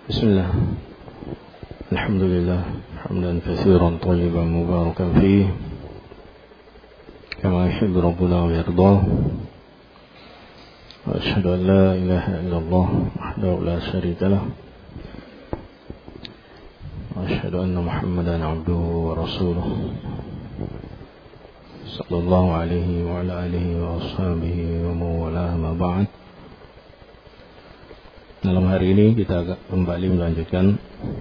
بسم الله الحمد لله حمدا كثيرا طيبا مباركا فيه كما يحب ربنا ويرضاه وأشهد أن لا إله إلا الله وحده لا شريك له وأشهد أن محمدا عبده ورسوله صلى الله عليه وعلى آله وأصحابه ومن والاه ما بعد. Dalam hari ini kita kembali melanjutkan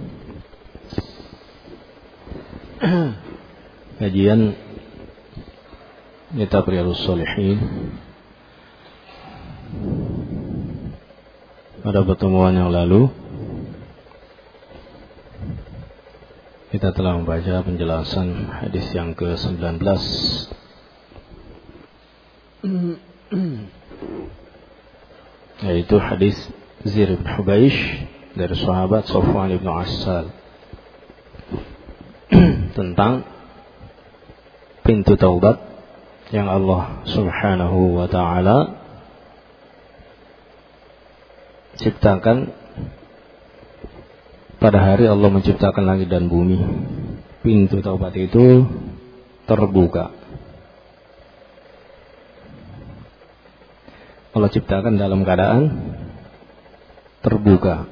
kajian Kitab Riyadhus Shalihin. Pada pertemuan yang lalu kita telah membaca penjelasan hadis yang ke-19 yaitu hadis Zir bin Hubaish dari sahabat Safwan bin Assal tentang pintu taubat yang Allah Subhanahu wa ta'ala ciptakan pada hari Allah menciptakan langit dan bumi. Pintu taubat itu terbuka. Allah ciptakan dalam keadaan terbuka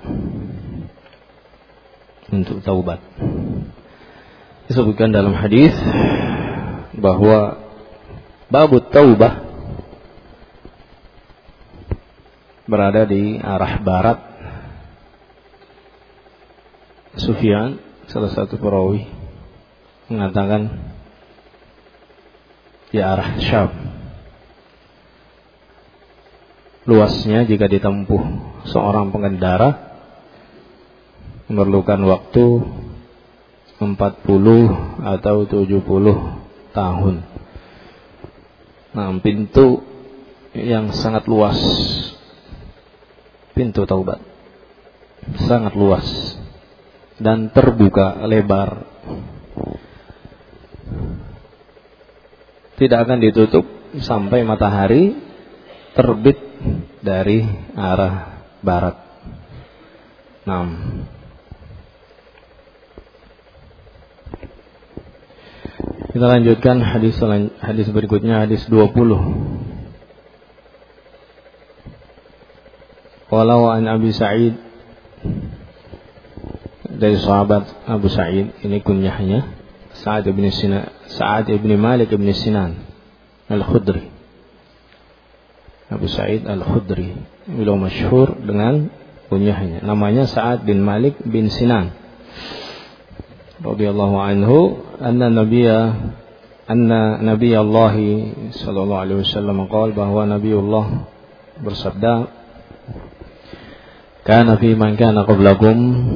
untuk taubat. Disebutkan dalam hadis bahwa babut taubah berada di arah barat. Sufyan, salah satu perawi, mengatakan di arah Syam. Luasnya jika ditempuh seorang pengendara memerlukan waktu 40 atau 70 tahun. Nah, pintu yang sangat luas, pintu taubat sangat luas dan terbuka lebar, tidak akan ditutup sampai matahari terbit dari arah barat. Kita lanjutkan hadis berikutnya, hadis 20. Walau an Abi Sa'id, dari sahabat Abu Sa'id, ini kunyahnya Sa'ad ibn Malik ibn Sinan Al-Khudri. Abu Sa'id Al-Khudri, beliau masyhur dengan kunyahnya, namanya Sa'ad bin Malik bin Sinan radhiyallahu anhu, anna Nabiyullah sallallahu alaihi wasallam qala, bahwa Nabiullah bersabda, kana fi man kana qablakum,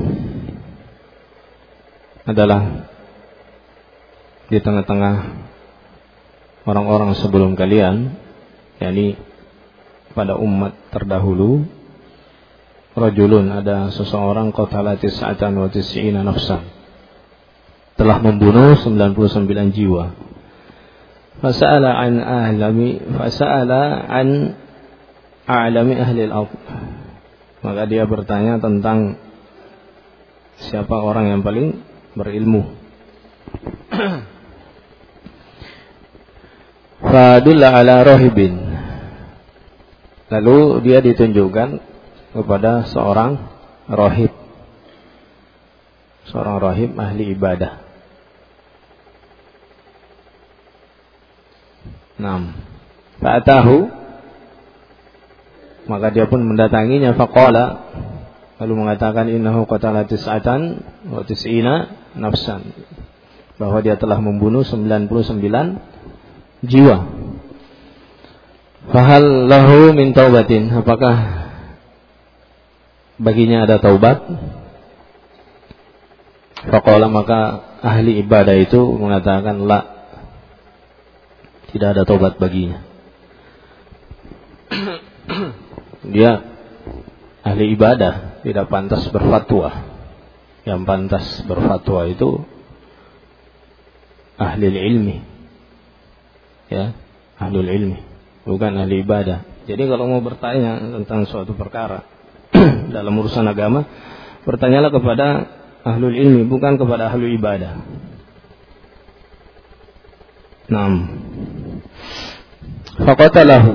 adalah di tengah-tengah orang-orang sebelum kalian, yakni pada umat terdahulu, rajulun, ada seseorang, qatala tis'atan wa tis'ina nafsan, telah membunuh 99 jiwa. Fasa'ala an a'lami ahli al-ardh, maka dia bertanya tentang siapa orang yang paling berilmu. Fadulla ala rahibin, lalu dia ditunjukkan kepada seorang rahib, seorang rahib ahli ibadah. Fa'atahu, maka dia pun mendatanginya. Faqala, lalu mengatakan, innahu qatala tis'atan wa tis'ina nafsan, bahwa dia telah membunuh 99 jiwa. Fahal lahu min taubatin, apakah baginya ada taubat? Faqala, maka ahli ibadah itu mengatakan, la, tidak ada taubat baginya. Dia ahli ibadah, tidak pantas berfatwa. Yang pantas berfatwa itu ahli ilmi, ya, ahlul ilmi, bukan ahli ibadah. Jadi kalau mau bertanya tentang suatu perkara dalam urusan agama, Bertanyalah kepada ahlul ilmi, bukan kepada ahlul ibadah. Naam. Faqatalahu.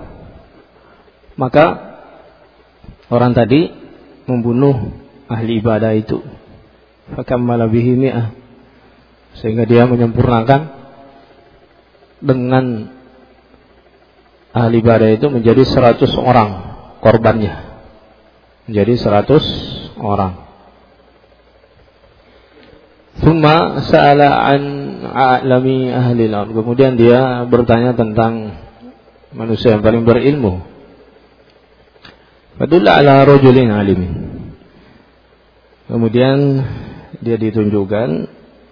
Maka orang tadi membunuh ahli ibadah itu. Fakammala bihi mi'ah. Sehingga dia menyempurnakan dengan ahli ibadah itu menjadi 100 orang korbannya. Menjadi 100 orang. Thumma sa'ala an a'lami ahli al-ard. Kemudian dia bertanya tentang manusia yang paling berilmu. Fadulla ala rajulin alim. Kemudian dia ditunjukkan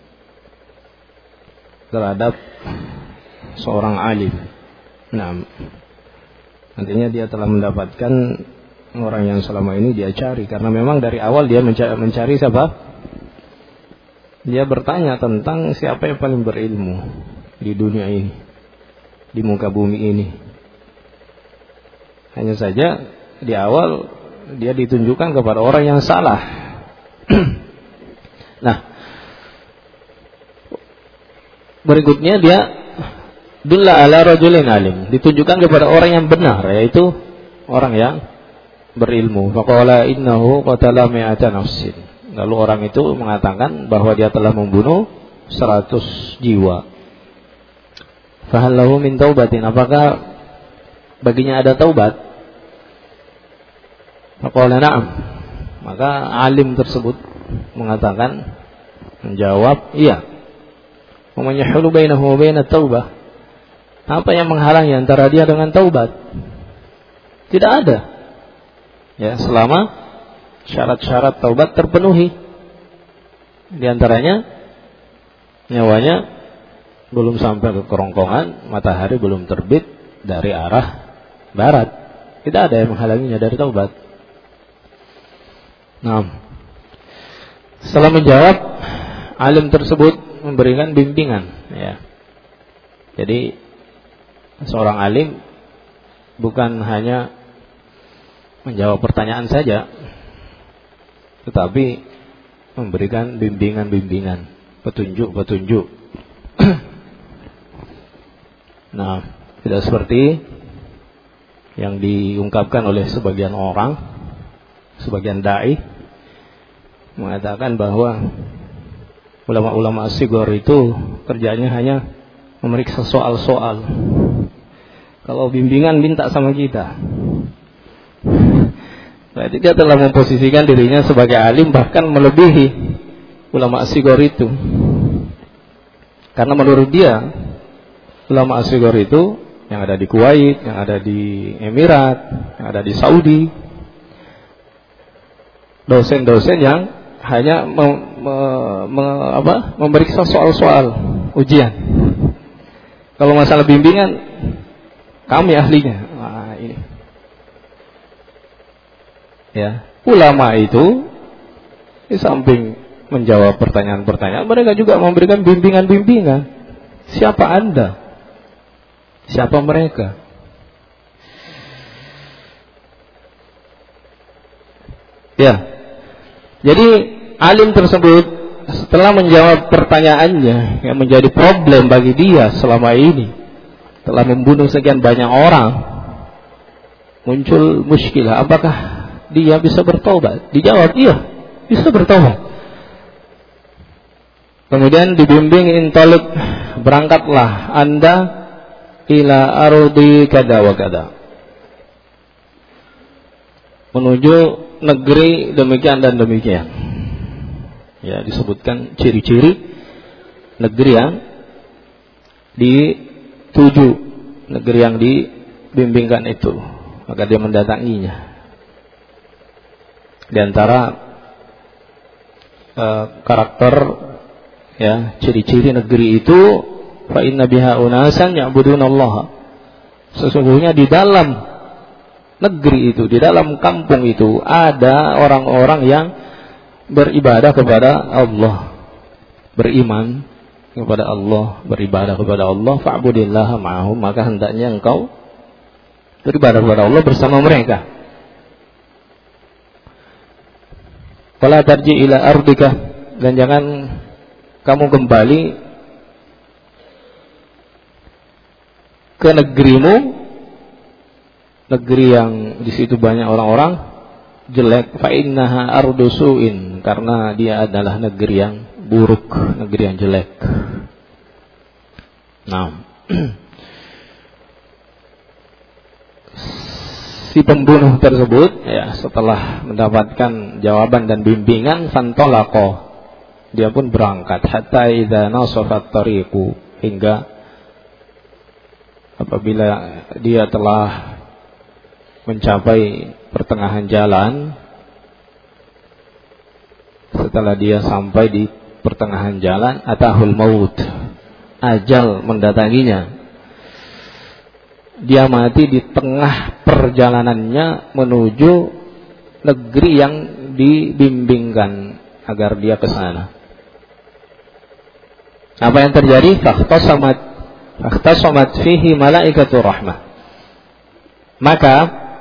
terhadap seorang alim. Nah, nantinya dia telah mendapatkan orang yang selama ini dia cari, karena memang dari awal dia mencari siapa? Dia bertanya tentang siapa yang paling berilmu di dunia ini, di muka bumi ini. Hanya saja di awal dia ditunjukkan kepada orang yang salah. Nah, berikutnya dia dulla ala rajulin alim, ditunjukkan kepada orang yang benar, yaitu orang yang berilmu. Faqala innahu qatala mi'ata nafsin. Lalu orang itu mengatakan bahwa dia telah membunuh 100 jiwa. Fahal lahu min taubatin, apakah baginya ada taubat? Faqala na'am. Maka alim tersebut mengatakan, menjawab, iya. Wa man yahulu bainahu wa bainat taubah. Apa yang menghalangi antara dia dengan taubat? Tidak ada. Ya, selama syarat-syarat taubat terpenuhi. Di antaranya nyawanya belum sampai ke kerongkongan, matahari belum terbit dari arah barat. Tidak ada yang menghalanginya dari taubat. Nah, setelah menjawab, alim tersebut memberikan bimbingan, ya. Jadi seorang alim bukan hanya menjawab pertanyaan saja, tetapi memberikan bimbingan-bimbingan, petunjuk-petunjuk. Nah, tidak seperti yang diungkapkan oleh sebagian orang, sebagian dai mengatakan bahwa ulama-ulama Sigor itu kerjanya hanya memeriksa soal-soal. Kalau bimbingan minta sama kita. Berarti dia telah memposisikan dirinya sebagai alim, bahkan melebihi ulama Sigor itu. Karena menurut dia, ulama Sigor itu yang ada di Kuwait, yang ada di Emirat, yang ada di Saudi, dosen-dosen yang hanya memeriksa soal-soal ujian. Kalau masalah bimbingan, kami ahlinya. Nah, ini. Ya, ulama itu di samping menjawab pertanyaan-pertanyaan, mereka juga memberikan bimbingan-bimbingan. Siapa Anda? Siapa mereka? Ya. Jadi alim tersebut setelah menjawab pertanyaannya yang menjadi problem bagi dia selama ini, telah membunuh sekian banyak orang, muncul muskilah, apakah dia bisa bertobat? Dijawab, iya, bisa bertobat. Kemudian dibimbing, intalik, berangkatlah Anda ila ardi kada wa kada, menuju negeri demikian dan demikian. Ya, disebutkan ciri-ciri negeri yang dituju, negeri yang dibimbingkan itu. Maka dia mendatanginya. Di antara karakter, ya, ciri-ciri negeri itu, fa inna biha unasan ya'budunallaha. Sesungguhnya di dalam negeri itu, di dalam kampung itu ada orang-orang yang beribadah kepada Allah, beriman kepada Allah, beribadah kepada Allah. Fa'budillaha ma'ahum, maka hendaknya engkau beribadah kepada Allah bersama mereka. Fala tarji ila ardika, dan jangan kamu kembali ke negerimu, negeri yang di situ banyak orang-orang jelek. Fa innaha ardu su'in, karena dia adalah negeri yang buruk, negeri yang jelek. Nah, si pembunuh tersebut ya setelah mendapatkan jawaban dan bimbingan, fantolaqo, dia pun berangkat, hatta idza nasafat tariqu, hingga apabila dia telah mencapai pertengahan jalan, setelah dia sampai di pertengahan jalan, atahul maut, ajal mendatanginya. Dia mati di tengah perjalanannya menuju negeri yang dibimbingkan agar dia ke sana. Apa yang terjadi? Fakhtasamat fihi malaikatur rahmah. Maka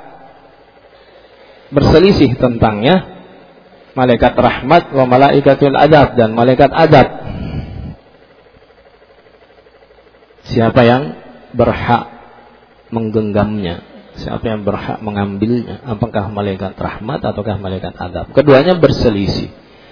berselisih tentangnya malaikat rahmat wa malaikatul adab, dan malaikat adab. Siapa yang berhak menggenggamnya, siapa yang berhak mengambilnya, apakah malaikat rahmat ataukah malaikat adab? Keduanya berselisih.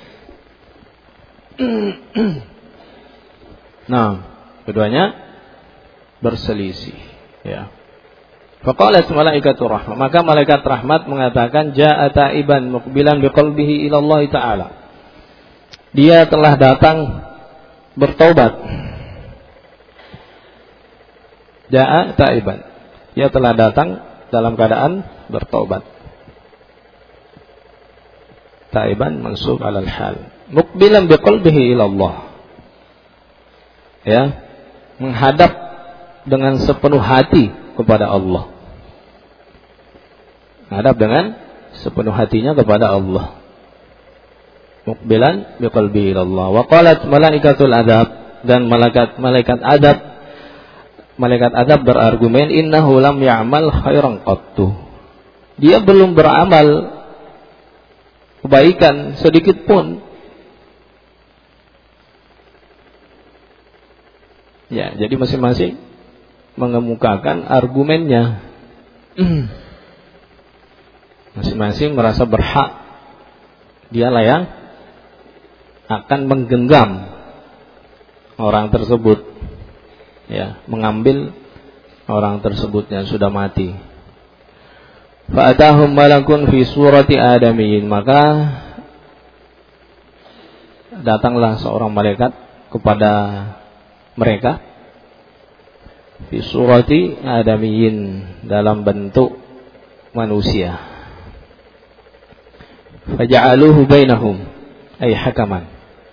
Nah, keduanya berselisih, ya. Faqalat malaikatur rahmah, maka malaikat rahmat mengatakan, jaa taiban muqbilan biqalbihi ila Allah taala. Dia telah datang bertobat. Jaa taiban, dia telah datang dalam keadaan bertobat. Taiban mansub alal hal. Muqbilan biqalbihi ila Allah. Ya, menghadap dengan sepenuh hati kepada Allah. Menghadap dengan sepenuh hatinya kepada Allah. Muqbilan biqalbihi ila Allah. Wa qalat malaikatul adab, dan malaikat adab berargumen, innahu lam ya'mal khairan qattu. Dia belum beramal kebaikan sedikit pun. Ya, jadi masing-masing mengemukakan argumennya. Masing-masing merasa berhak. Dialah yang akan menggenggam orang tersebut, ya, mengambil orang tersebut yang sudah mati. Fa'atahum malakun fi surati adamiyyin, maka datanglah seorang malaikat kepada mereka fi surati adamiyyin, dalam bentuk manusia. Faja'aluhu bainahum ay hakaman,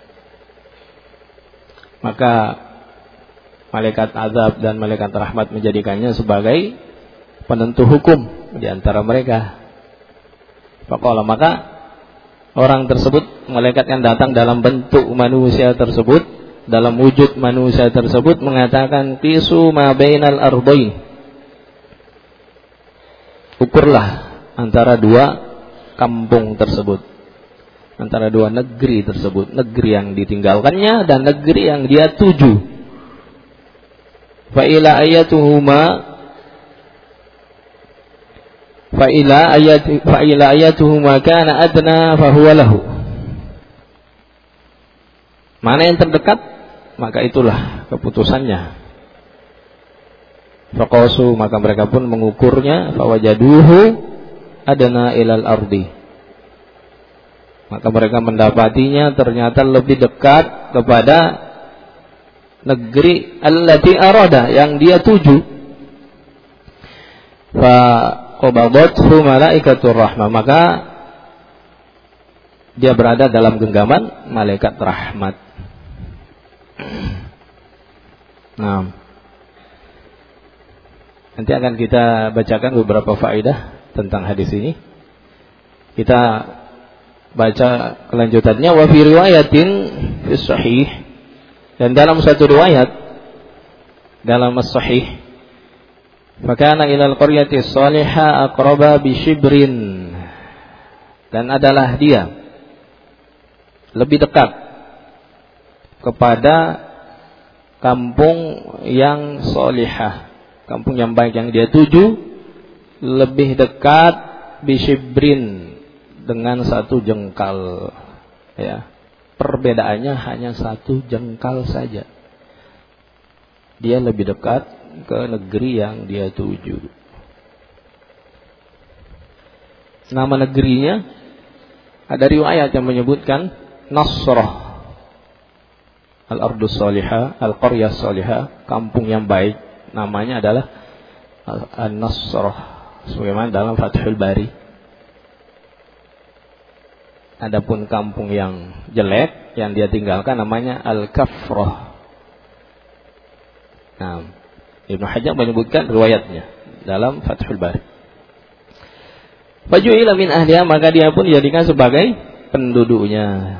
maka malaikat azab dan malaikat rahmat menjadikannya sebagai penentu hukum di antara mereka. Faqala, maka orang tersebut, malaikat yang datang dalam bentuk manusia tersebut, dalam wujud manusia tersebut, mengatakan, qisu ma bainal ardain, ukurlah antara dua kampung tersebut, antara dua negeri tersebut, negeri yang ditinggalkannya dan negeri yang dia tuju. Fa ila ayatuhuma kana adna fa huwa lahu. Mana yang terdekat, maka itulah keputusannya. Faqasu, maka mereka pun mengukurnya, fawajaduhu adna ilal ardi, maka mereka mendapatinya ternyata lebih dekat kepada negeri allati arada, yang dia tuju. Fa qabadathu malaikatur rahmah, maka dia berada dalam genggaman malaikat rahmat. Nah, nanti akan kita bacakan beberapa faedah tentang hadis ini. Kita baca kelanjutannya. Wa fi riwayatin fi sahih, dan dalam satu riwayat dalam as-sahih, fakana ilal qaryati salihah aqraba bi shibrin, dan adalah dia lebih dekat kepada kampung yang solihah, kampung yang baik yang dia tuju, lebih dekat bisyibrin, dengan 1 jengkal. Ya, perbedaannya hanya 1 jengkal saja. Dia lebih dekat ke negeri yang dia tuju. Nama negerinya ada riwayat yang menyebutkan Nasrah, Al-Ardus Salihah, Al-Qaryah Salihah, kampung yang baik. Namanya adalah An-Nasrah, sebagaimana dalam Fathul Bari. Adapun kampung yang jelek yang dia tinggalkan namanya Al-Kafrah. Nah, Ibnu Hajar menyebutkan riwayatnya dalam Fathul Bari. Faju'ila min ahliha, maka dia pun dijadikan sebagai penduduknya.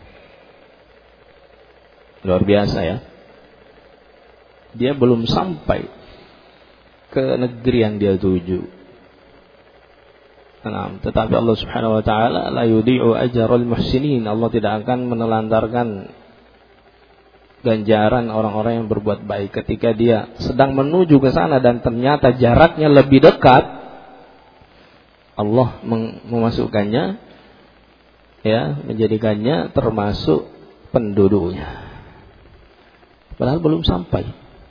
Luar biasa ya. Dia belum sampai ke negeri yang dia tuju. Nah, tetapi Allah Subhanahu wa taala la yudhi'u ajral muhsinin. Allah tidak akan menelantarkan ganjaran orang-orang yang berbuat baik. Ketika dia sedang menuju ke sana dan ternyata jaraknya lebih dekat, Allah memasukkannya, ya, menjadikannya termasuk penduduknya. Padahal belum sampai.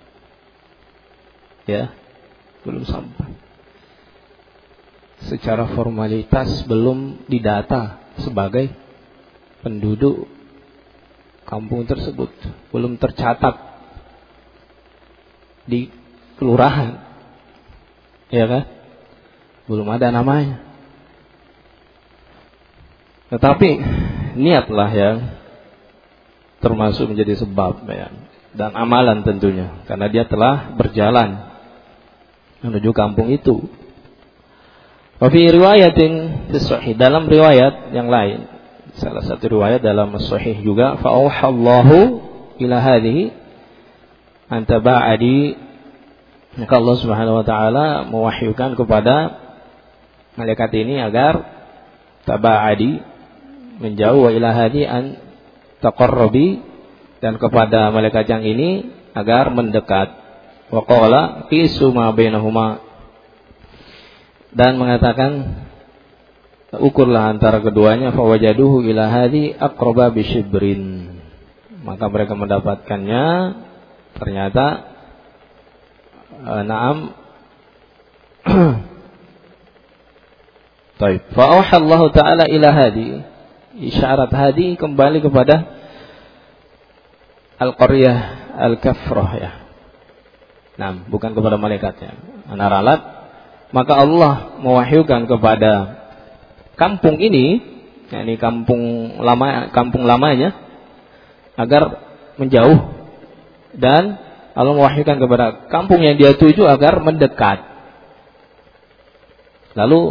Ya, belum sampai. Secara formalitas belum didata sebagai penduduk kampung tersebut, belum tercatat di kelurahan, ya kan? Belum ada namanya. Tetapi niatlah yang termasuk menjadi sebab, ya, dan amalan tentunya, karena dia telah berjalan menuju kampung itu. Wa fi riwayatin fi sahih, dalam riwayat yang lain, salah satu riwayat dalam sahih juga, fa auhallahu ila hadhihi an taba'adi, maka Allah Subhanahu wa taala mewahyukan kepada malaikat ini agar taba'adi, menjauh, wa ila hadhi an taqarrabi, dan kepada malaikat yang ini agar mendekat. Wa qala qisu ma bainahuma, dan mengatakan ukurlah antara keduanya, fawajaduhu ila hadhi aqraba bisyibrin, maka mereka mendapatkannya ternyata na'am. Baik, fa auhallahu ta'ala ila hadi, isyarat hadi kembali kepada al-qaryah al-kafrah, ya. Nah, bukan kepada malaikatnya, anaralat. Maka Allah mewahyukan kepada kampung ini, yakni kampung lamanya, agar menjauh, dan Allah mewahyukan kepada kampung yang dia tuju agar mendekat. Lalu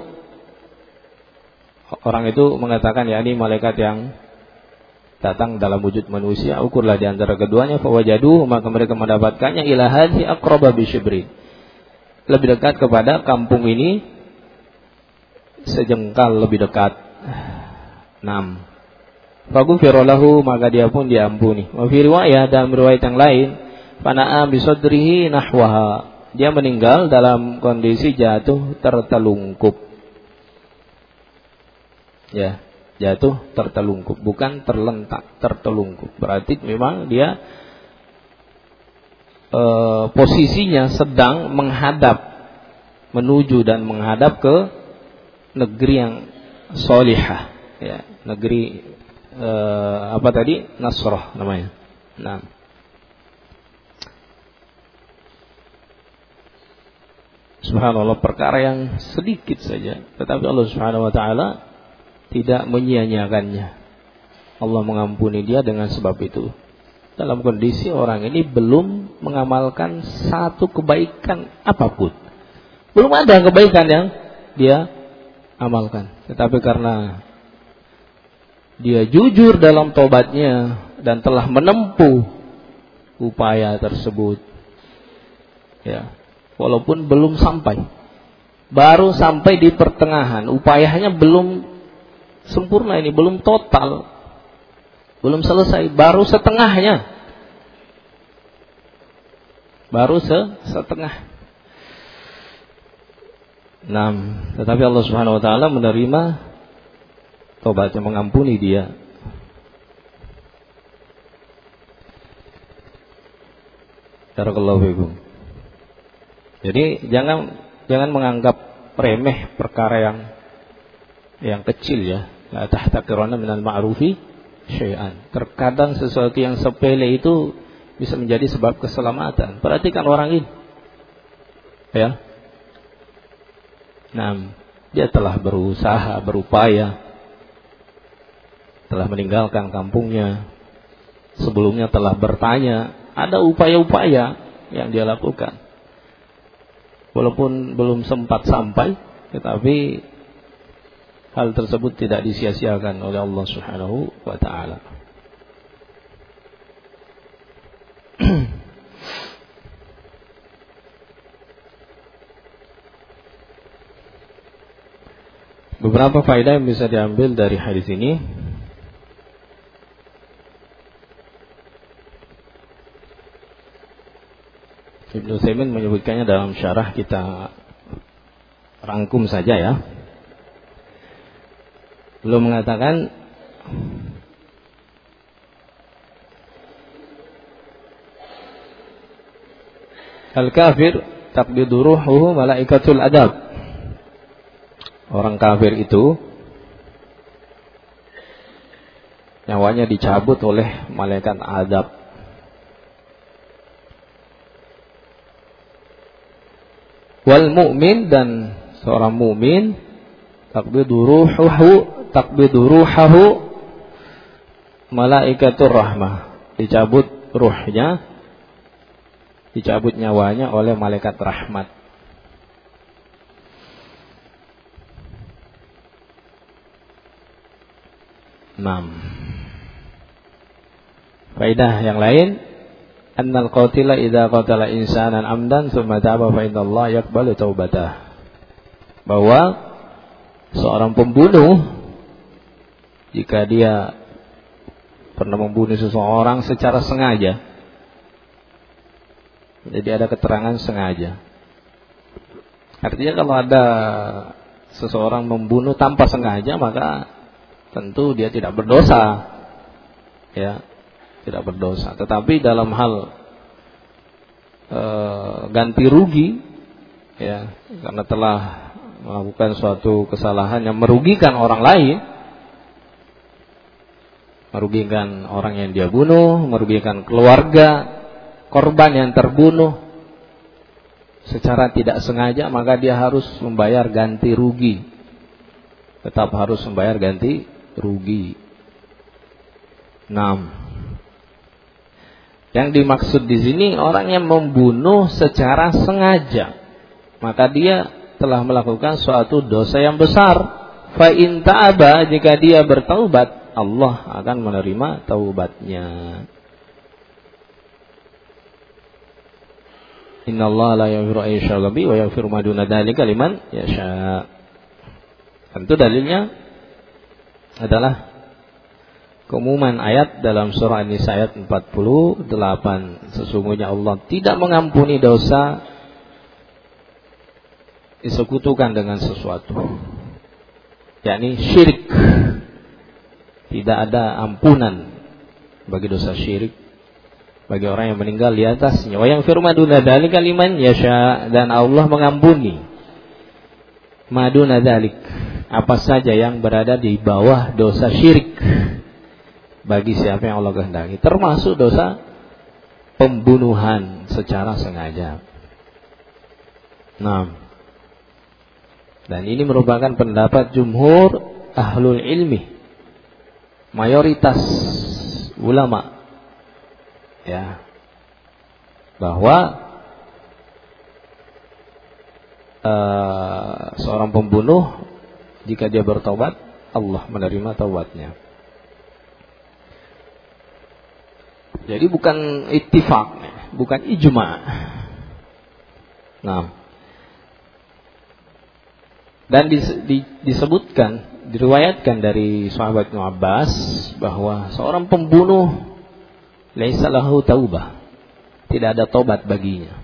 orang itu mengatakan, yakni malaikat yang datang dalam wujud manusia, ukurlah di antara keduanya, fawajadu, maka mereka mendapatkannya ila hadhi aqraba bisyibrin, lebih dekat kepada kampung ini sejengkal lebih dekat. 6. Faghufira lahu, maka dia pun diampuni. Wa fi riwayat, dalam riwayat yang lain, fana'a bi sadrihi nahwaha, dia meninggal dalam kondisi jatuh tertelungkup. Ya, jatuh tertelungkup, bukan terlentak, tertelungkup. Berarti memang dia posisinya sedang menghadap, menuju dan menghadap ke negeri yang solihah, ya, negeri apa tadi, Nasrah namanya. Nah, subhanallah, perkara yang sedikit saja, tetapi Allah Subhanahu wa taala tidak menyia-nyiakannya. Allah mengampuni dia dengan sebab itu, dalam kondisi orang ini belum mengamalkan satu kebaikan apapun. Belum ada kebaikan yang dia amalkan. Tetapi karena dia jujur dalam tobatnya dan telah menempuh upaya tersebut, ya, walaupun belum sampai, baru sampai di pertengahan, upayanya belum sempurna, ini belum total, Belum selesai, baru setengahnya. Baru setengah. Nah, tetapi Allah Subhanahu wa taala menerima taubatnya, mengampuni dia. Barakallahu fikum. Jadi jangan menganggap remeh perkara yang kecil ya. La tahtaqiranna minal ma'rufi syai'an. Terkadang sesuatu yang sepele itu bisa menjadi sebab keselamatan. Perhatikan orang ini. Ya. Nah, dia telah berusaha, berupaya, telah meninggalkan kampungnya. Sebelumnya telah bertanya, ada upaya-upaya yang dia lakukan. Walaupun belum sempat sampai, tetapi hal tersebut tidak disia-siakan oleh Allah Subhanahu wa taala. Beberapa faedah yang bisa diambil dari hadis ini. Ibnu Utsaimin menyebutkannya dalam syarah, kita rangkum saja ya. Beliau mengatakan al-kafir taqbidu ruhuhu malaikatul adab. Orang kafir itu nyawanya dicabut oleh malaikat adab. Wal mu'min, dan seorang mukmin taqbidu ruhahu malaikatur rahmah, dicabut ruhnya, dicabut nyawanya oleh malaikat rahmat. Faedah yang lain, annal qatila idza qatala insanan amdan tsumma taba fa innallaha yaqbalu taubatah. Bahwa seorang pembunuh, jika dia pernah membunuh seseorang secara sengaja, jadi ada keterangan sengaja. Artinya kalau ada seseorang membunuh tanpa sengaja, maka tentu dia tidak berdosa, ya, tidak berdosa. Tetapi dalam hal ganti rugi, ya, karena telah melakukan suatu kesalahan yang merugikan orang lain, merugikan orang yang dia bunuh, merugikan keluarga korban yang terbunuh secara tidak sengaja, maka dia harus membayar ganti rugi. Tetap harus membayar ganti rugi. 6. Yang dimaksud di sini orang yang membunuh secara sengaja, maka dia telah melakukan suatu dosa yang besar. Fa in ta'aba, jika dia bertaubat, Allah akan menerima taubatnya. Innallaha la yaghfiru an yushraka bihi wa yaghfiru ma duna dzalika liman yasha. Tentu dalilnya adalah keumuman ayat dalam surah An-Nisa ayat 48. Sesungguhnya Allah tidak mengampuni dosa disekutukan dengan sesuatu, yakni syirik. Tidak ada ampunan bagi dosa syirik bagi orang yang meninggal di atasnya. Wa yaghfiru ma duna dzalika liman yasha, dan Allah mengampuni ma duna dzalik, apa saja yang berada di bawah dosa syirik, bagi siapa yang Allah kehendaki, termasuk dosa pembunuhan secara sengaja. Nah, dan ini merupakan pendapat jumhur ahlul ilmi, mayoritas ulama, ya, bahwa seorang pembunuh jika dia bertobat, Allah menerima taubatnya. Jadi bukan ittifaq, bukan ijma'. Nah, dan disebutkan diriwayatkan dari sahabat Ibnu Abbas bahwa seorang pembunuh laisa lahu taubah, tidak ada tobat baginya.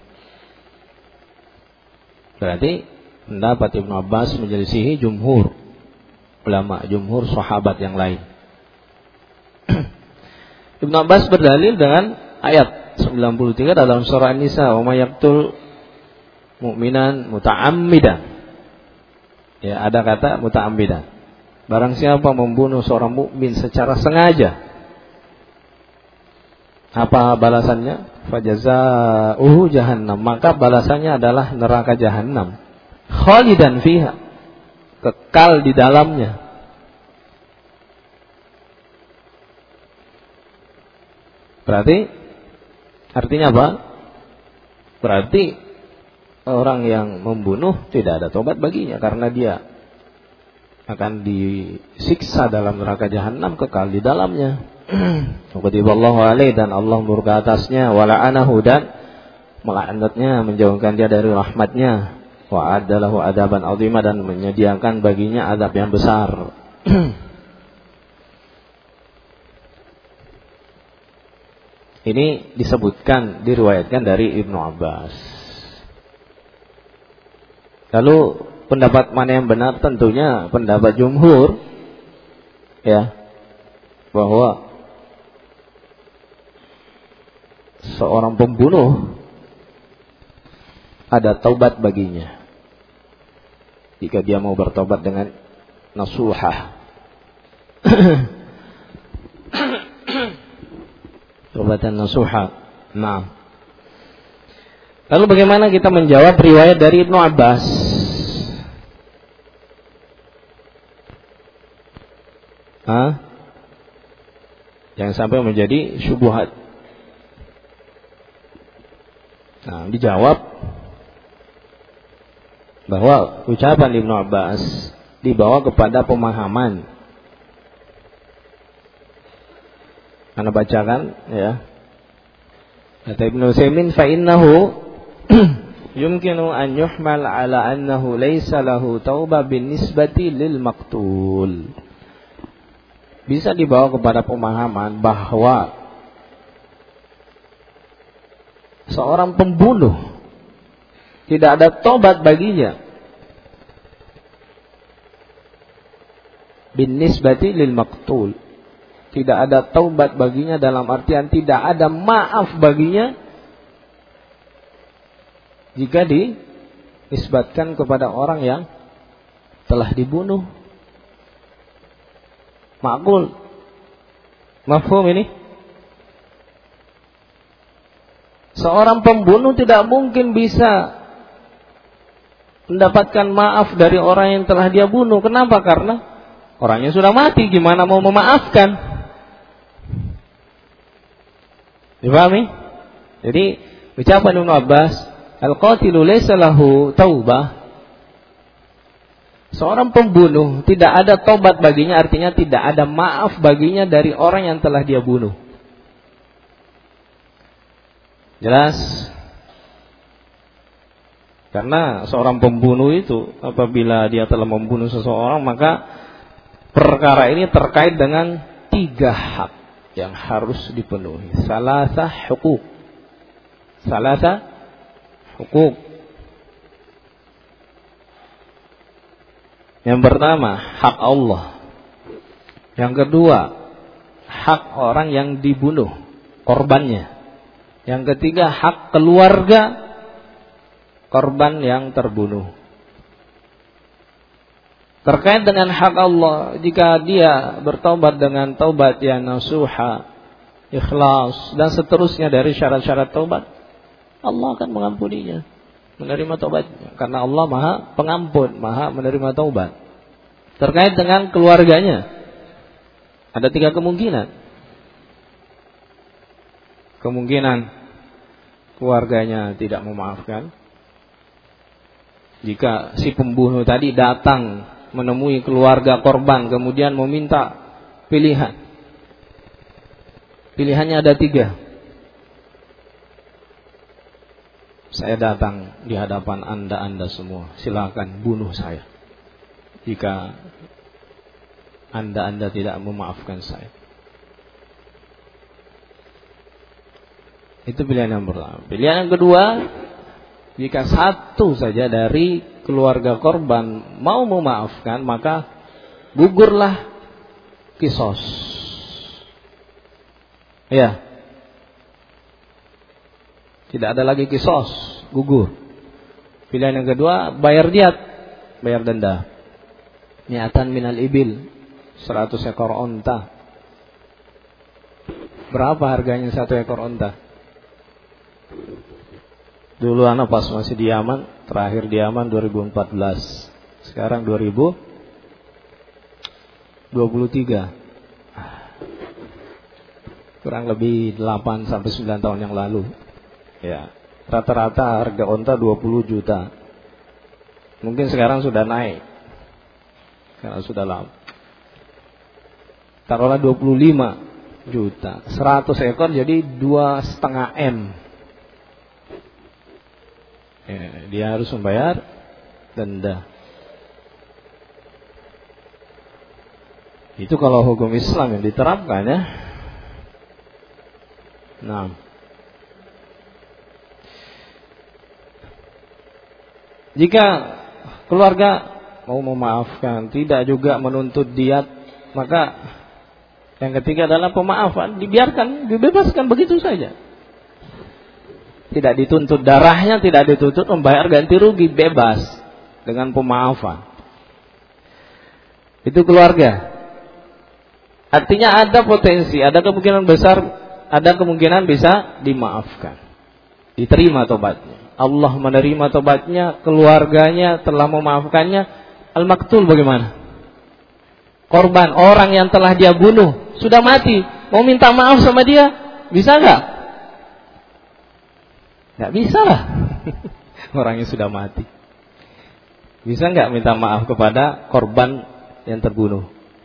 Berarti pendapat Ibnu Abbas menyelisihi jumhur ulama, jumhur sahabat yang lain. Ibnu Abbas berdalil dengan ayat 93 dalam surah An-Nisa, "Wa may yaqtul mu'minan muta'ammidan." Ya, ada kata muta'ammidan. Barang siapa membunuh seorang mukmin secara sengaja, apa balasannya? Fajazauhu jahannam, maka balasannya adalah neraka jahannam. Khalidan fiha, kekal di dalamnya. Berarti artinya apa? Berarti orang yang membunuh tidak ada tobat baginya, karena dia akan disiksa dalam neraka jahanam, kekal di dalamnya. Qadiballahu alaihi, dan Allah murka atasnya, wala'anahu, dan melaknatnya, menjauhkan dia dari rahmatnya, wa adalahu adaban azima, dan menyediakan baginya azab yang besar. Ini disebutkan, diriwayatkan dari Ibnu Abbas. Lalu pendapat mana yang benar? Tentunya pendapat jumhur, ya, bahwa seorang pembunuh ada taubat baginya jika dia mau bertobat dengan nasuhah. Taubatan nasuha. Nah, lalu bagaimana kita menjawab riwayat dari Ibnu Abbas? Jangan sampai menjadi syubhat. Nah, dijawab bahwa ucapan Ibnu Abbas dibawa kepada pemahaman. Anda bacakan, ya. Kata Ibnu Utsaimin, fa innahu yumkinu an yuhmal ala annahu laysa lahu taubah bin nisbati lil maqtul. Bisa dibawa kepada pemahaman bahwa seorang pembunuh tidak ada tobat baginya bin nisbati lil maqtul. Tidak ada taubat baginya dalam artian tidak ada maaf baginya jika dinisbatkan kepada orang yang telah dibunuh. Ma'qul. Mafhum ini? Seorang pembunuh tidak mungkin bisa mendapatkan maaf dari orang yang telah dia bunuh. Kenapa? Karena orangnya sudah mati, gimana mau memaafkan? Dipahami? Jadi ucapan Ibnu Abbas, al-qatilu laysa lahu taubah, seorang pembunuh tidak ada tobat baginya, artinya tidak ada maaf baginya dari orang yang telah dia bunuh. Jelas? Karena seorang pembunuh itu apabila dia telah membunuh seseorang, maka perkara ini terkait dengan 3 hak yang harus dipenuhi. Salasa hukuk. Yang pertama, hak Allah. Yang kedua, hak orang yang dibunuh, korbannya. Yang ketiga, hak keluarga korban yang terbunuh. Terkait dengan hak Allah, jika dia bertaubat dengan taubat yang nasuha, ikhlas, dan seterusnya dari syarat-syarat taubat, Allah akan mengampuninya, menerima taubatnya, karena Allah Maha Pengampun, Maha menerima taubat. Terkait dengan keluarganya, ada 3 kemungkinan. Kemungkinan keluarganya tidak memaafkan. Jika si pembunuh tadi datang menemui keluarga korban kemudian meminta pilihan. Pilihannya ada 3. Saya datang di hadapan anda semua, silakan bunuh saya. Jika Anda tidak memaafkan saya. Itu pilihan yang pertama. Pilihan yang kedua, jika satu saja dari keluarga korban mau memaafkan, maka gugurlah kisos. Ya. Tidak ada lagi kisos, gugur. Pilihan yang kedua, bayar diat, bayar denda. Niatan minal ibil, 100 ekor onta. Berapa harganya 1 ekor onta? Dulu anak pas masih di Yaman, terakhir di Yaman 2014. Sekarang 2023. Kurang lebih 8 sampai 9 tahun yang lalu. Ya, rata-rata harga onta 20 juta. Mungkin sekarang sudah naik. Karena sudah lama. Taruhlah 25 juta. 100 ekor jadi 2,5 M. Ya, dia harus membayar denda. Itu kalau hukum Islam yang diterapkan ya. Nah, jika keluarga mau memaafkan, tidak juga menuntut diat, maka yang ketiga adalah pemaafan, dibiarkan, dibebaskan begitu saja. Tidak dituntut darahnya, tidak dituntut membayar ganti rugi, bebas dengan pemaafan. Itu keluarga. Artinya ada potensi, ada kemungkinan besar, ada kemungkinan bisa dimaafkan, diterima tobatnya. Allah menerima tobatnya, keluarganya telah memaafkannya. Al-maktul bagaimana? Korban, orang yang telah dia bunuh, sudah mati, mau minta maaf sama dia, bisa nggak? Nggak bisa lah. Orangnya sudah mati. Bisa nggak minta maaf kepada korban yang terbunuh?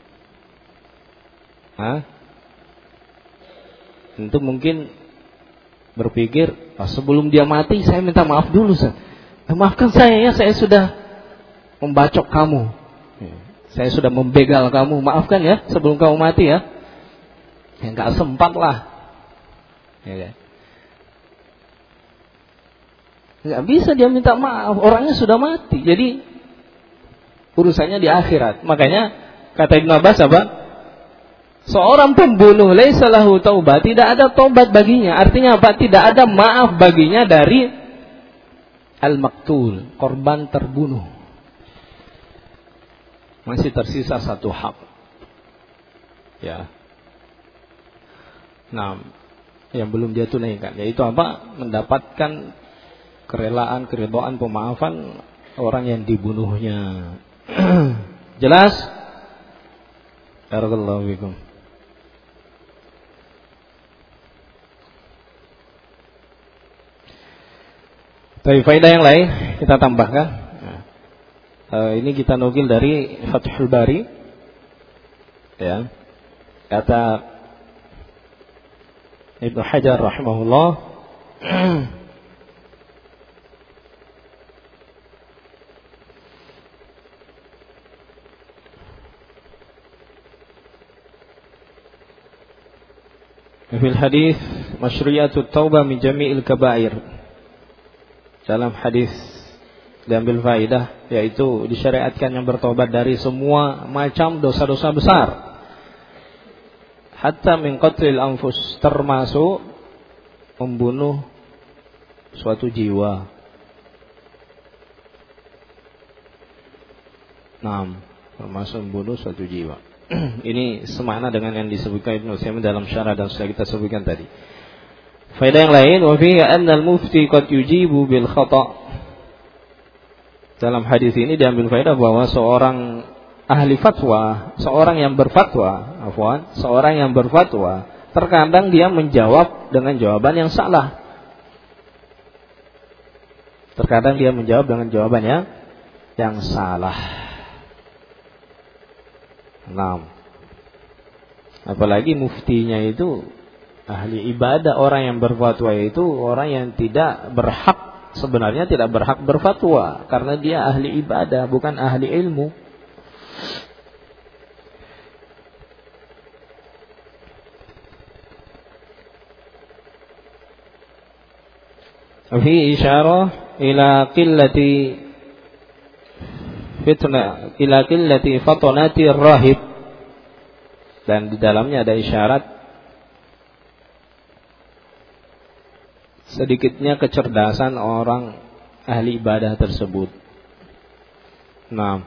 Hah? Tentu mungkin berpikir, sebelum dia mati saya minta maaf dulu. Maafkan saya ya, saya sudah membacok kamu, saya sudah membegal kamu, maafkan ya sebelum kamu mati ya. Ya nggak sempat lah. Ya. Nggak bisa dia minta maaf, orangnya sudah mati. Jadi urusannya di akhirat. Makanya kata Ibnu Abbas apa? Seorang pembunuh laisa lahu taubat, tidak ada taubat baginya. Artinya apa? Tidak ada maaf baginya dari al-maktul, korban terbunuh. Masih tersisa satu hak. Ya. Nah, yang belum dia tunaikan, yaitu apa? Mendapatkan kerelaan, keridhaan, pemaafan orang yang dibunuhnya. Jelas? Barakallahu fikum. Tapi faedah yang lain kita tambahkan. Ini kita nukil dari Fathul Bari. Ya. Kata Ibnu Hajar rahimahullah, fil hadis masyru'iyatut taubah min jami'il kabair. Dalam hadis diambil faidah, yaitu disyariatkan yang bertobat dari semua macam dosa-dosa besar, hatta min qatlil anfus, termasuk membunuh suatu jiwa. Termasuk membunuh suatu jiwa. Ini semakna dengan yang disebutkan Ibnu Utsaimin dalam syarah dan sudah kita sebutkan tadi. Faedah yang lain, wa fihi anna al-mufti qad yujibu bil khata'. Dalam hadis ini diambil faedah bahwa seorang ahli fatwa, seorang yang berfatwa, terkadang dia menjawab dengan jawaban yang salah. Terkadang dia menjawab dengan jawaban yang salah. Apalagi muftinya itu ahli ibadah, orang yang berfatwa itu orang yang tidak berhak, sebenarnya tidak berhak berfatwa karena dia ahli ibadah, bukan ahli ilmu. Fi isyarah ila qillati fatonati rahib, dan di dalamnya ada isyarat sedikitnya kecerdasan orang ahli ibadah tersebut. Nah,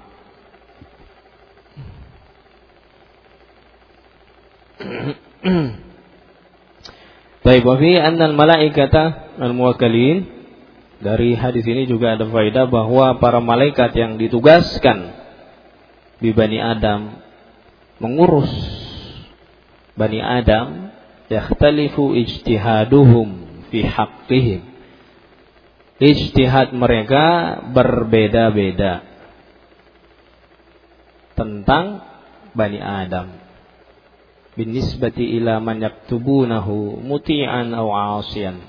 baik, wa fi anna al-malaikata al-muwakkilin, dari hadis ini juga ada faedah bahwa para malaikat yang ditugaskan di Bani Adam mengurus Bani Adam, yakhtalifu ijtihaduhum fi haqqihim, ijtihad mereka berbeda-beda tentang Bani Adam, binisbati ila man yaktubunahu muti'an aw 'asiyan.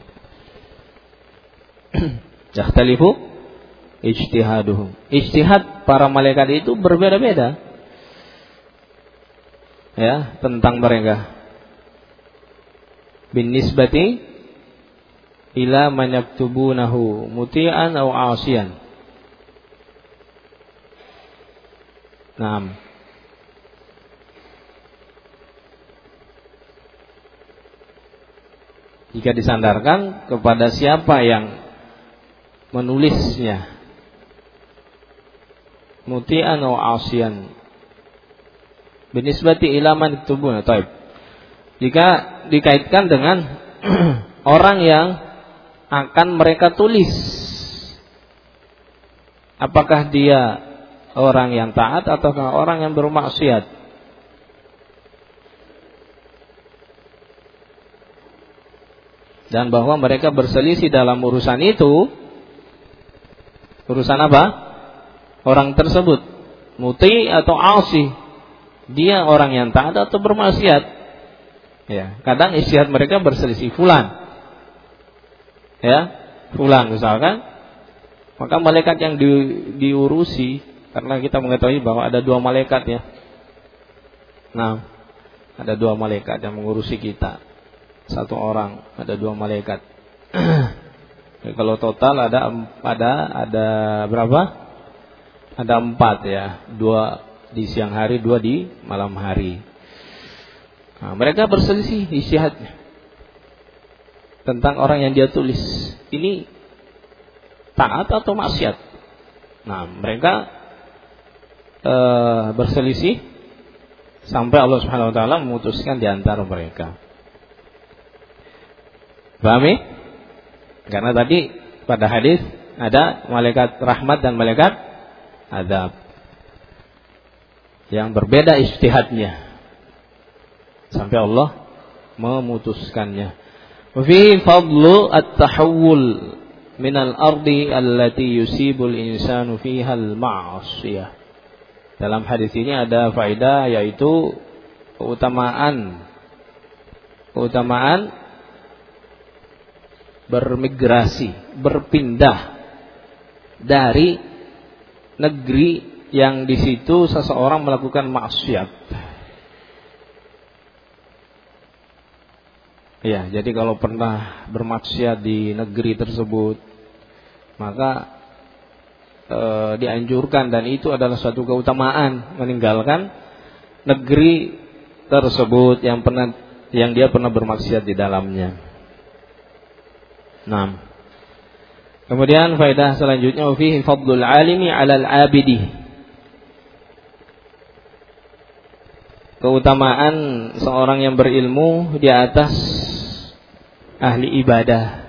Yakhtalifu ijtihaduhum, ijtihad para malaikat itu berbeda-beda ya tentang mereka, binisbati ila man yaktubunahu muti'an aw 'asiyan. Naam. Jika disandarkan kepada siapa yang menulisnya, muti'an aw 'asiyan, binisbati ila man yaktubuna. Taib. Jika dikaitkan dengan orang yang akan mereka tulis, apakah dia orang yang taat ataukah orang yang bermaksiat? Dan bahwa mereka berselisih dalam urusan itu. Urusan apa? Orang tersebut muti atau asi, dia orang yang taat atau bermaksiat. Ya, kadang ijtihad mereka berselisih. Fulan, ya, fulan misalkan, maka malaikat yang diurusi, karena kita mengetahui bahwa ada 2 malaikat ya. Nah, ada 2 malaikat yang mengurusi kita. 1 orang, ada 2 malaikat. Ya, kalau total ada berapa? Ada 4 ya. 2 di siang hari, 2 di malam hari. Nah, mereka berselisih ijtihadnya tentang orang yang dia tulis. Ini taat atau maksiat? Nah, mereka berselisih sampai Allah Subhanahu wa taala memutuskan di antara mereka. Paham ya? Karena tadi pada hadis ada malaikat rahmat dan malaikat azab yang berbeda ijtihadnya sampai Allah memutuskannya. Fi fadlu at-tahawul minal ardi allati yusibul insanu fiha al-ma'siyah. Dalam hadis ini ada faedah, yaitu keutamaan bermigrasi, berpindah dari negeri yang di situ seseorang melakukan maksiat. Ya, jadi kalau pernah bermaksiat di negeri tersebut, maka dianjurkan, dan itu adalah suatu keutamaan, meninggalkan negeri tersebut yang dia pernah bermaksiat di dalamnya. Nah, kemudian faedah selanjutnya, fihi fadlul alimi 'alal 'abidi, keutamaan seorang yang berilmu di atas ahli ibadah.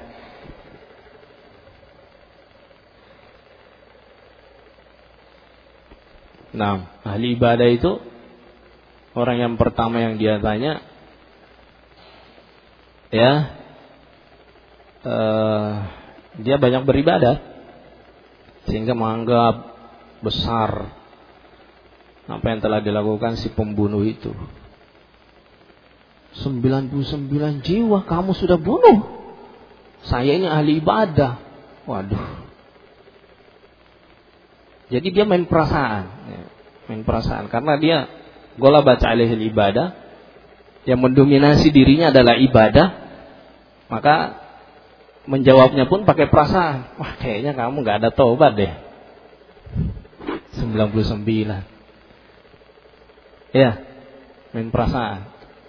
Nah, ahli ibadah itu orang yang pertama yang dia tanya, ya, dia banyak beribadah sehingga menganggap besar apa yang telah dilakukan si pembunuh itu. 99 jiwa kamu sudah bunuh, saya ini ahli ibadah. Waduh. Jadi dia main perasaan, karena dia golabat alaihil ibadah, yang mendominasi dirinya adalah ibadah, maka menjawabnya pun pakai perasaan. Wah, kayaknya kamu nggak ada taubat deh. 99. Ya, main perasaan.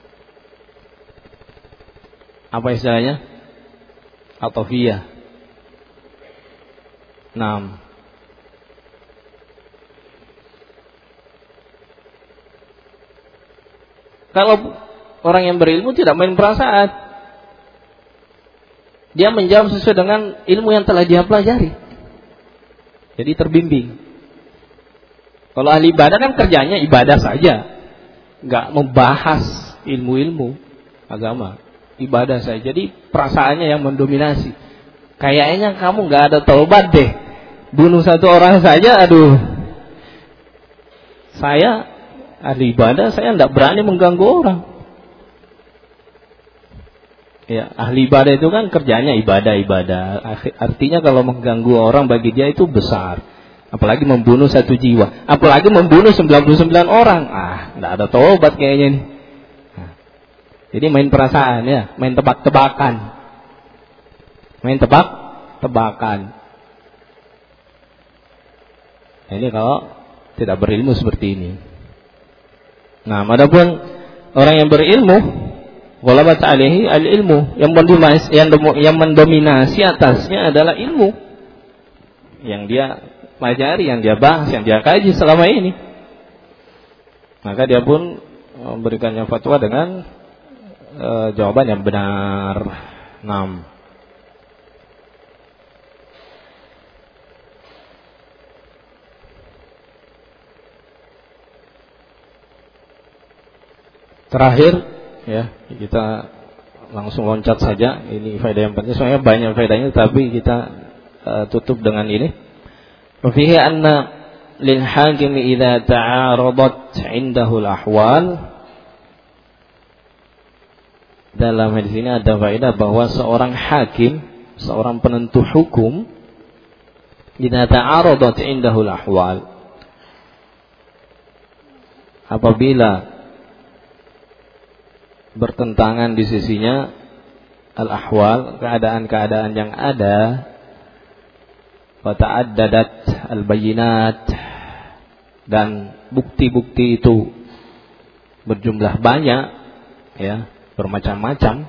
Apa istilahnya? Atofiyah. 6. Kalau orang yang berilmu tidak main perasaan, dia menjawab sesuai dengan ilmu yang telah dia pelajari. Jadi terbimbing. Kalau ahli ibadah kan kerjanya ibadah saja, nggak membahas ilmu-ilmu agama, ibadah saja. Jadi perasaannya yang mendominasi. Kayaknya kamu nggak ada taubat deh, bunuh satu orang saja, aduh. Saya ahli ibadah, saya nggak berani mengganggu orang. Ya, ahli ibadah itu kan kerjanya ibadah. Artinya kalau mengganggu orang bagi dia itu besar. Apalagi membunuh satu jiwa. Apalagi membunuh 99 orang. Nggak ada taubat kayaknya nih. Jadi main perasaan ya, main tebak-tebakan. Main tebak-tebakan. Ini kalau tidak berilmu seperti ini. Nah, adapun orang yang berilmu, ghalabat alaihi al-ilmu, yang mendominasi atasnya adalah ilmu yang dia pelajari, yang dia bahas, yang dia kaji selama ini. Maka dia pun memberikannya fatwa dengan jawaban yang benar. 6. Terakhir, ya, kita langsung loncat saja. Ini faedah yang penting, soalnya banyak faedahnya, tapi kita tutup dengan ini. Fihi anna lil hakimi idza ta'aradat 'indahu al-ahwal. Dalam hadis ini ada faedah bahwa seorang hakim, seorang penentu hukum, idza ta'aradat 'indahu al-ahwal, apabila bertentangan di sisinya al-ahwal, keadaan-keadaan yang ada, wa ta'addadat al-bayyinat, dan bukti-bukti itu berjumlah banyak, ya, bermacam-macam,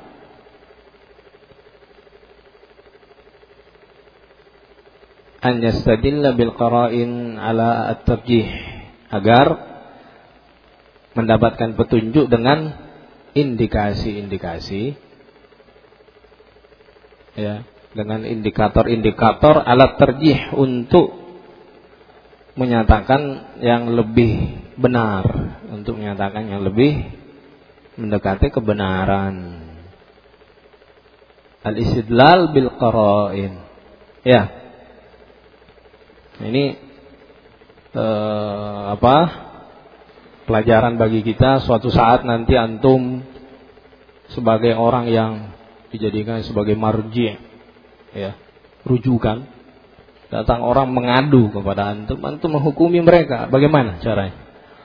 an yastadilla bil qara'in ala at-tarjih, agar mendapatkan petunjuk dengan indikasi-indikasi, ya, dengan indikator-indikator alat terjih untuk menyatakan yang lebih benar, untuk menyatakan yang lebih mendekati kebenaran. Al-istidlal bil qara'in. Ya. Ini pelajaran bagi kita. Suatu saat nanti antum sebagai orang yang dijadikan sebagai marji', ya, rujukan, datang orang mengadu kepada antum menghukumi mereka, bagaimana caranya?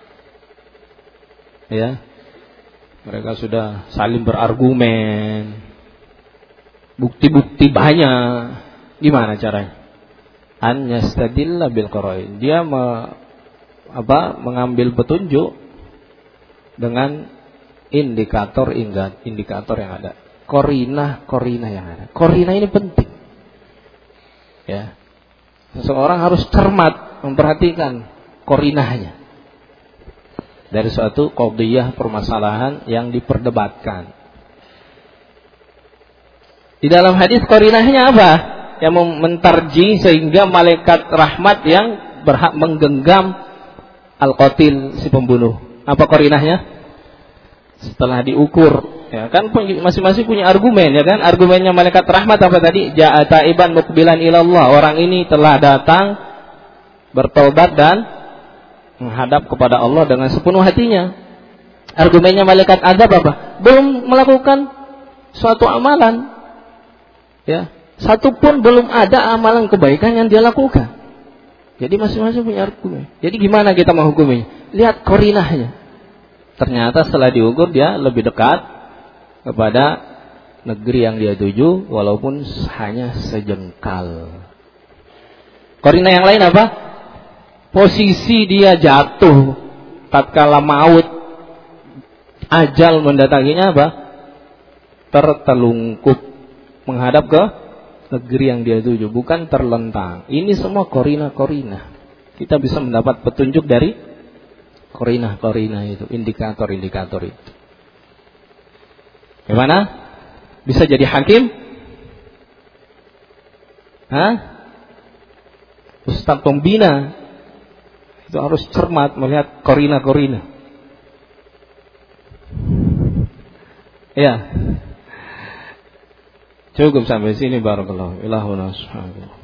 Ya, mereka sudah saling berargumen, bukti-bukti banyak, gimana caranya? An yastadilla bil qara'in, dia mengambil petunjuk dengan indikator yang ada, korinah yang ada. Korinah ini penting, ya. Seseorang harus cermat memperhatikan korinahnya dari suatu qadhiyah, permasalahan yang diperdebatkan. Di dalam hadis korinahnya apa? Yang mentarji sehingga malaikat rahmat yang berhak menggenggam al-qatil, si pembunuh. Apa korinahnya? Setelah diukur, ya kan, masing-masing punya argumen, ya kan? Argumennya malaikat rahmat apa tadi? Ja'a taiban muqbilan ilallah, orang ini telah datang bertobat dan menghadap kepada Allah dengan sepenuh hatinya. Argumennya malaikat azab apa? Belum melakukan suatu amalan, ya, satu pun belum ada amalan kebaikan yang dia lakukan. Jadi masing-masing punya argumen. Jadi gimana kita menghukuminya? Lihat korinahnya. Ternyata setelah diukur dia lebih dekat kepada negeri yang dia tuju walaupun hanya sejengkal. Korina yang lain apa? Posisi dia jatuh tatkala maut ajal mendatanginya apa? Tertelungkup menghadap ke negeri yang dia tuju, bukan terlentang. Ini semua korina-korina. Kita bisa mendapat petunjuk dari korina-korina itu, indikator-indikator itu. Gimana? Bisa jadi hakim? Ustadz pembina itu harus cermat melihat korina-korina. Ya. Cukup sampai sini, barakallahu. Ilahuna subhanahu.